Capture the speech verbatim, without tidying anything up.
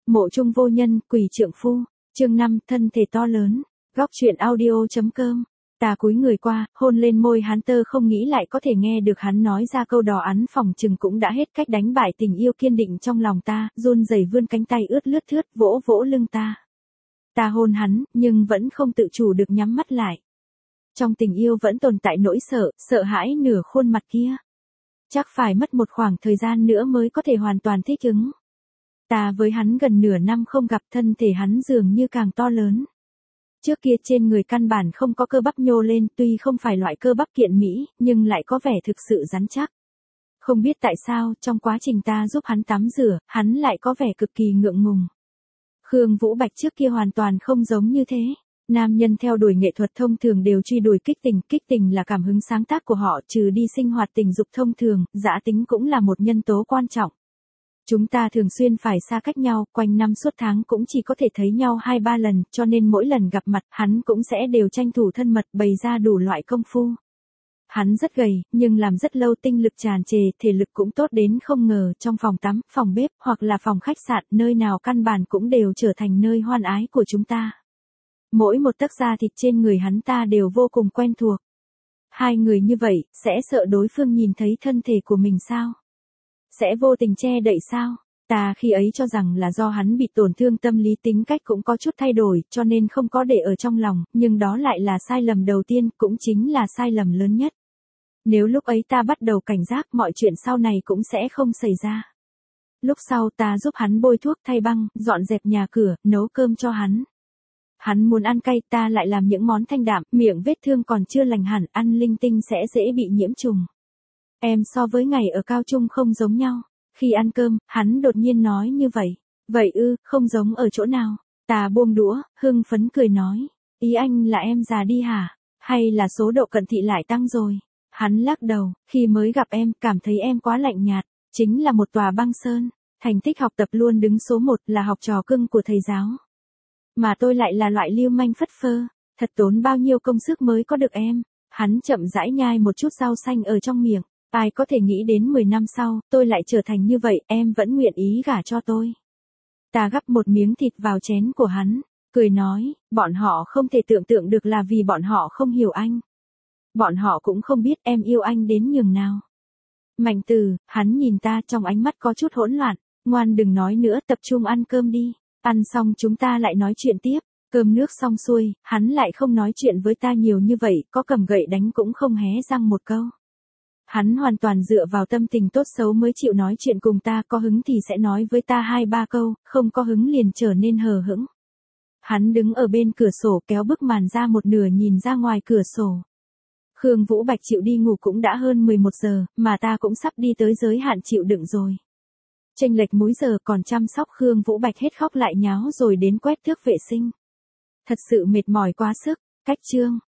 Mộ trung vô nhân, quỷ trượng phu. Chương năm, thân thể to lớn. Góc truyện audio.com. Ta cúi người qua, hôn lên môi hắn, tơ không nghĩ lại có thể nghe được hắn nói ra câu đỏ ắn, phòng chừng cũng đã hết cách đánh bại tình yêu kiên định trong lòng ta, run rẩy vươn cánh tay ướt lướt thướt vỗ vỗ lưng ta. Ta hôn hắn, nhưng vẫn không tự chủ được nhắm mắt lại. Trong tình yêu vẫn tồn tại nỗi sợ, sợ hãi nửa khuôn mặt kia. Chắc phải mất một khoảng thời gian nữa mới có thể hoàn toàn thích ứng. Ta với hắn gần nửa năm không gặp, thân thể hắn dường như càng to lớn. Trước kia trên người căn bản không có cơ bắp nhô lên, tuy không phải loại cơ bắp kiện mỹ, nhưng lại có vẻ thực sự rắn chắc. Không biết tại sao, trong quá trình ta giúp hắn tắm rửa, hắn lại có vẻ cực kỳ ngượng ngùng. Khương Vũ Bạch trước kia hoàn toàn không giống như thế. Nam nhân theo đuổi nghệ thuật thông thường đều truy đuổi kích tình, kích tình là cảm hứng sáng tác của họ, trừ đi sinh hoạt tình dục thông thường, dã tính cũng là một nhân tố quan trọng. Chúng ta thường xuyên phải xa cách nhau, quanh năm suốt tháng cũng chỉ có thể thấy nhau hai ba lần, cho nên mỗi lần gặp mặt, hắn cũng sẽ đều tranh thủ thân mật, bày ra đủ loại công phu. Hắn rất gầy, nhưng làm rất lâu, tinh lực tràn trề, thể lực cũng tốt đến không ngờ, trong phòng tắm, phòng bếp, hoặc là phòng khách sạn, nơi nào căn bản cũng đều trở thành nơi hoan ái của chúng ta. Mỗi một tấc da thịt trên người hắn ta đều vô cùng quen thuộc. Hai người như vậy, sẽ sợ đối phương nhìn thấy thân thể của mình sao? Sẽ vô tình che đậy sao? Ta khi ấy cho rằng là do hắn bị tổn thương tâm lý, tính cách cũng có chút thay đổi, cho nên không có để ở trong lòng, nhưng đó lại là sai lầm đầu tiên, cũng chính là sai lầm lớn nhất. Nếu lúc ấy ta bắt đầu cảnh giác, mọi chuyện sau này cũng sẽ không xảy ra. Lúc sau ta giúp hắn bôi thuốc, thay băng, dọn dẹp nhà cửa, nấu cơm cho hắn. Hắn muốn ăn cay, ta lại làm những món thanh đạm, miệng vết thương còn chưa lành hẳn, ăn linh tinh sẽ dễ bị nhiễm trùng. Em so với ngày ở cao trung không giống nhau. Khi ăn cơm, hắn đột nhiên nói như vậy. Vậy ư, không giống ở chỗ nào? Ta buông đũa, hưng phấn cười nói. Ý anh là em già đi hả? Hay là số độ cận thị lại tăng rồi? Hắn lắc đầu, khi mới gặp em, cảm thấy em quá lạnh nhạt. Chính là một tòa băng sơn. Thành tích học tập luôn đứng số một, là học trò cưng của thầy giáo. Mà tôi lại là loại lưu manh phất phơ. Thật tốn bao nhiêu công sức mới có được em. Hắn chậm rãi nhai một chút rau xanh ở trong miệng. Ai có thể nghĩ đến mười năm sau, tôi lại trở thành như vậy, em vẫn nguyện ý gả cho tôi. Ta gắp một miếng thịt vào chén của hắn, cười nói, bọn họ không thể tưởng tượng được là vì bọn họ không hiểu anh. Bọn họ cũng không biết em yêu anh đến nhường nào. Mạnh Từ, hắn nhìn ta trong ánh mắt có chút hỗn loạn, ngoan đừng nói nữa, tập trung ăn cơm đi. Ăn xong chúng ta lại nói chuyện tiếp. Cơm nước xong xuôi, hắn lại không nói chuyện với ta nhiều như vậy, có cầm gậy đánh cũng không hé răng một câu. Hắn hoàn toàn dựa vào tâm tình tốt xấu mới chịu nói chuyện cùng ta, có hứng thì sẽ nói với ta hai ba câu, không có hứng liền trở nên hờ hững. Hắn đứng ở bên cửa sổ kéo bức màn ra một nửa nhìn ra ngoài cửa sổ. Khương Vũ Bạch chịu đi ngủ cũng đã hơn mười một giờ, mà ta cũng sắp đi tới giới hạn chịu đựng rồi. Chênh lệch múi giờ còn chăm sóc Khương Vũ Bạch hết khóc lại nháo rồi đến quét thước vệ sinh. Thật sự mệt mỏi quá sức, cách chương.